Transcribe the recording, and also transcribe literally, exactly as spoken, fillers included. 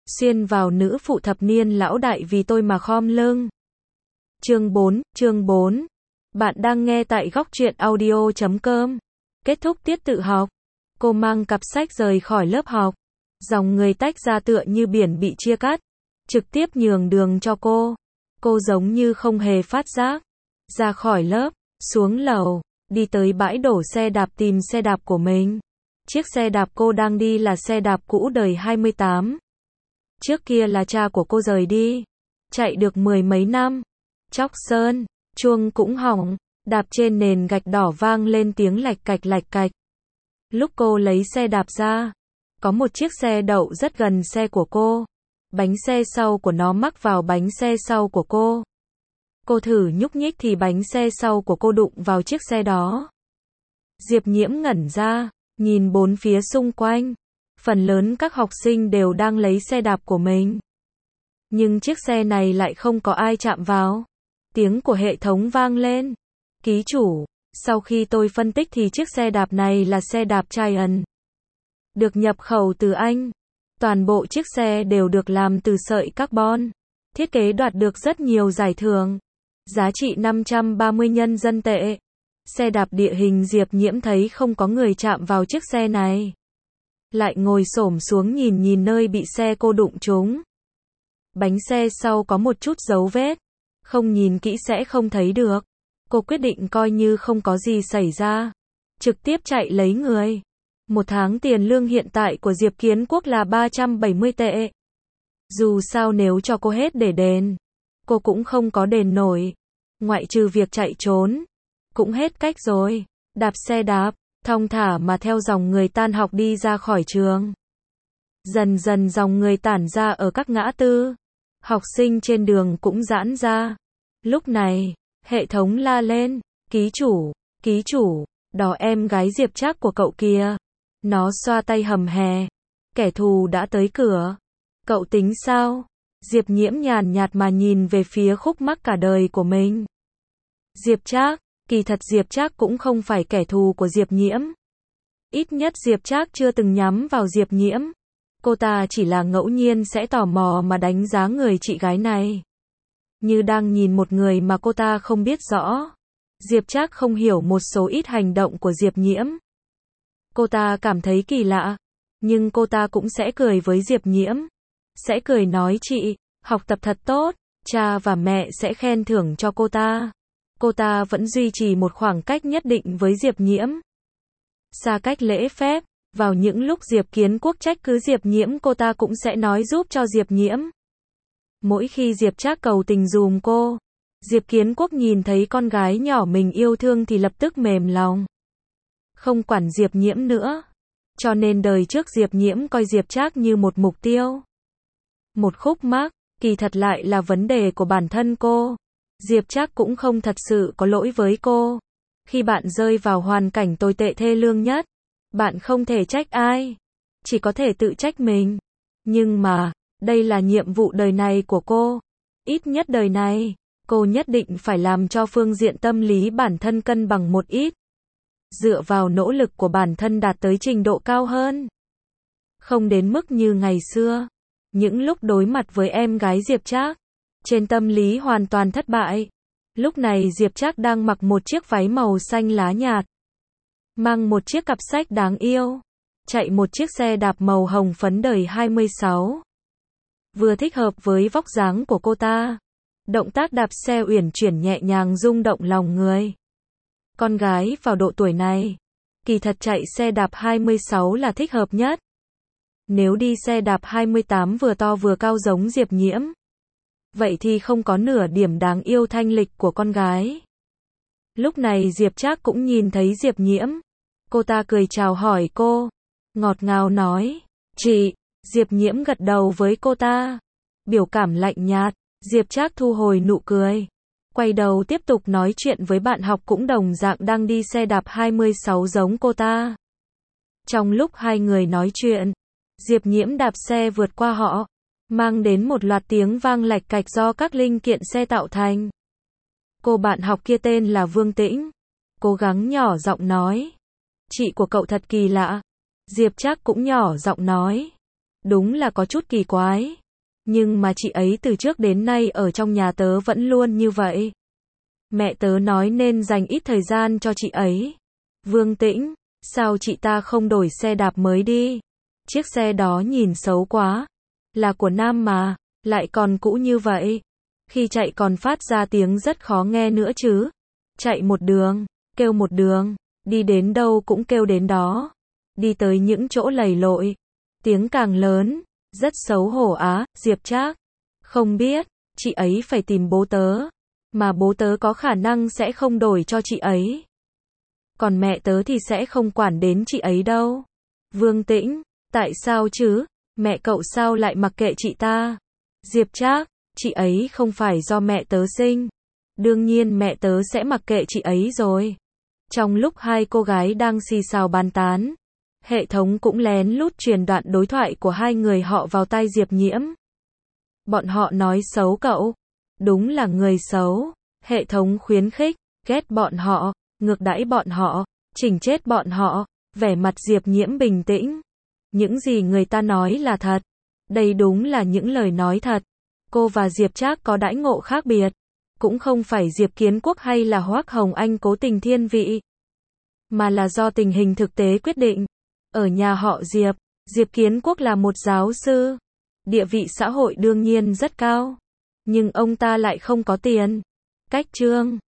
xuyên vào nữ phụ thập niên lão đại vì tôi mà khom lưng. Chương bốn, chương bốn. Bạn đang nghe tại góc truyện audio chấm com. Kết thúc tiết tự học, cô mang cặp sách rời khỏi lớp học. Dòng người tách ra tựa như biển bị chia cắt, trực tiếp nhường đường cho cô. Cô giống như không hề phát giác. Ra khỏi lớp, xuống lầu, đi tới bãi đổ xe đạp tìm xe đạp của mình. Chiếc xe đạp cô đang đi là xe đạp cũ đời hai mươi tám. Trước kia là cha của cô rời đi, chạy được mười mấy năm. Chóc sơn, chuông cũng hỏng, đạp trên nền gạch đỏ vang lên tiếng lạch cạch lạch cạch. Lúc cô lấy xe đạp ra, có một chiếc xe đậu rất gần xe của cô. Bánh xe sau của nó mắc vào bánh xe sau của cô. Cô thử nhúc nhích thì bánh xe sau của cô đụng vào chiếc xe đó. Diệp Nhiễm ngẩn ra, nhìn bốn phía xung quanh. Phần lớn các học sinh đều đang lấy xe đạp của mình. Nhưng chiếc xe này lại không có ai chạm vào. Tiếng của hệ thống vang lên. Ký chủ, sau khi tôi phân tích thì chiếc xe đạp này là xe đạp Giant. Được nhập khẩu từ Anh. Toàn bộ chiếc xe đều được làm từ sợi carbon. Thiết kế đoạt được rất nhiều giải thưởng. Giá trị năm trăm ba mươi nhân dân tệ. Xe đạp địa hình. Diệp Nhiễm thấy không có người chạm vào chiếc xe này. Lại ngồi xổm xuống nhìn nhìn nơi bị xe cô đụng trúng. Bánh xe sau có một chút dấu vết. Không nhìn kỹ sẽ không thấy được. Cô quyết định coi như không có gì xảy ra. Trực tiếp chạy lấy người. Một tháng tiền lương hiện tại của Diệp Kiến Quốc là ba trăm bảy mươi tệ. Dù sao nếu cho cô hết để đền, cô cũng không có đền nổi. Ngoại trừ việc chạy trốn, cũng hết cách rồi. Đạp xe đạp, thong thả mà theo dòng người tan học đi ra khỏi trường. Dần dần dòng người tản ra ở các ngã tư. Học sinh trên đường cũng giãn ra. Lúc này, hệ thống la lên, ký chủ, ký chủ, đó em gái Diệp Trác của cậu kìa. Nó xoa tay hầm hè. Kẻ thù đã tới cửa. Cậu tính sao? Diệp Nhiễm nhàn nhạt mà nhìn về phía khúc mắc cả đời của mình. Diệp Trác, kỳ thật Diệp Trác cũng không phải kẻ thù của Diệp Nhiễm. Ít nhất Diệp Trác chưa từng nhắm vào Diệp Nhiễm. Cô ta chỉ là ngẫu nhiên sẽ tò mò mà đánh giá người chị gái này. Như đang nhìn một người mà cô ta không biết rõ. Diệp Trác không hiểu một số ít hành động của Diệp Nhiễm. Cô ta cảm thấy kỳ lạ. Nhưng cô ta cũng sẽ cười với Diệp Nhiễm. Sẽ cười nói chị, học tập thật tốt. Cha và mẹ sẽ khen thưởng cho cô ta. Cô ta vẫn duy trì một khoảng cách nhất định với Diệp Nhiễm. Xa cách lễ phép. Vào những lúc Diệp Kiến Quốc trách cứ Diệp Nhiễm cô ta cũng sẽ nói giúp cho Diệp Nhiễm. Mỗi khi Diệp Trác cầu tình dùm cô, Diệp Kiến Quốc nhìn thấy con gái nhỏ mình yêu thương thì lập tức mềm lòng. Không quản Diệp Nhiễm nữa. Cho nên đời trước Diệp Nhiễm coi Diệp Trác như một mục tiêu. Một khúc mắc, kỳ thật lại là vấn đề của bản thân cô. Diệp Trác cũng không thật sự có lỗi với cô. Khi bạn rơi vào hoàn cảnh tồi tệ thê lương nhất, bạn không thể trách ai. Chỉ có thể tự trách mình. Nhưng mà, đây là nhiệm vụ đời này của cô. Ít nhất đời này, cô nhất định phải làm cho phương diện tâm lý bản thân cân bằng một ít. Dựa vào nỗ lực của bản thân đạt tới trình độ cao hơn. Không đến mức như ngày xưa. Những lúc đối mặt với em gái Diệp Trác, trên tâm lý hoàn toàn thất bại. Lúc này Diệp Trác đang mặc một chiếc váy màu xanh lá nhạt. Mang một chiếc cặp sách đáng yêu. Chạy một chiếc xe đạp màu hồng phấn đời hai mươi sáu. Vừa thích hợp với vóc dáng của cô ta. Động tác đạp xe uyển chuyển nhẹ nhàng rung động lòng người. Con gái vào độ tuổi này, kỳ thật chạy xe đạp hai mươi sáu là thích hợp nhất. Nếu đi xe đạp hai mươi tám vừa to vừa cao giống Diệp Nhiễm, vậy thì không có nửa điểm đáng yêu thanh lịch của con gái. Lúc này Diệp Trác cũng nhìn thấy Diệp Nhiễm. Cô ta cười chào hỏi cô. Ngọt ngào nói. Chị. Diệp Nhiễm gật đầu với cô ta. Biểu cảm lạnh nhạt. Diệp Trác thu hồi nụ cười. Quay đầu tiếp tục nói chuyện với bạn học cũng đồng dạng đang đi xe đạp hai mươi sáu giống cô ta. Trong lúc hai người nói chuyện, Diệp Nhiễm đạp xe vượt qua họ, mang đến một loạt tiếng vang lạch cạch do các linh kiện xe tạo thành. Cô bạn học kia tên là Vương Tĩnh. Cố gắng nhỏ giọng nói. Chị của cậu thật kỳ lạ. Diệp Trác cũng nhỏ giọng nói. Đúng là có chút kỳ quái. Nhưng mà chị ấy từ trước đến nay ở trong nhà tớ vẫn luôn như vậy. Mẹ tớ nói nên dành ít thời gian cho chị ấy. Vương Tĩnh, sao chị ta không đổi xe đạp mới đi? Chiếc xe đó nhìn xấu quá. Là của Nam mà, lại còn cũ như vậy. Khi chạy còn phát ra tiếng rất khó nghe nữa chứ. Chạy một đường, kêu một đường, đi đến đâu cũng kêu đến đó. Đi tới những chỗ lầy lội, tiếng càng lớn, rất xấu hổ á, Diệp Trác. Không biết, chị ấy phải tìm bố tớ, mà bố tớ có khả năng sẽ không đổi cho chị ấy. Còn mẹ tớ thì sẽ không quản đến chị ấy đâu. Vương Tĩnh, tại sao chứ? Mẹ cậu sao lại mặc kệ chị ta? Diệp Trác, chị ấy không phải do mẹ tớ sinh. Đương nhiên mẹ tớ sẽ mặc kệ chị ấy rồi. Trong lúc hai cô gái đang xì xào bàn tán, hệ thống cũng lén lút truyền đoạn đối thoại của hai người họ vào tai Diệp Nhiễm. Bọn họ nói xấu cậu. Đúng là người xấu. Hệ thống khuyến khích, ghét bọn họ, ngược đãi bọn họ, chỉnh chết bọn họ. Vẻ mặt Diệp Nhiễm bình tĩnh. Những gì người ta nói là thật. Đây đúng là những lời nói thật. Cô và Diệp Trác có đãi ngộ khác biệt. Cũng không phải Diệp Kiến Quốc hay là Hoắc Hồng Anh cố tình thiên vị, mà là do tình hình thực tế quyết định. Ở nhà họ Diệp, Diệp Kiến Quốc là một giáo sư. Địa vị xã hội đương nhiên rất cao. Nhưng ông ta lại không có tiền. Cách Trương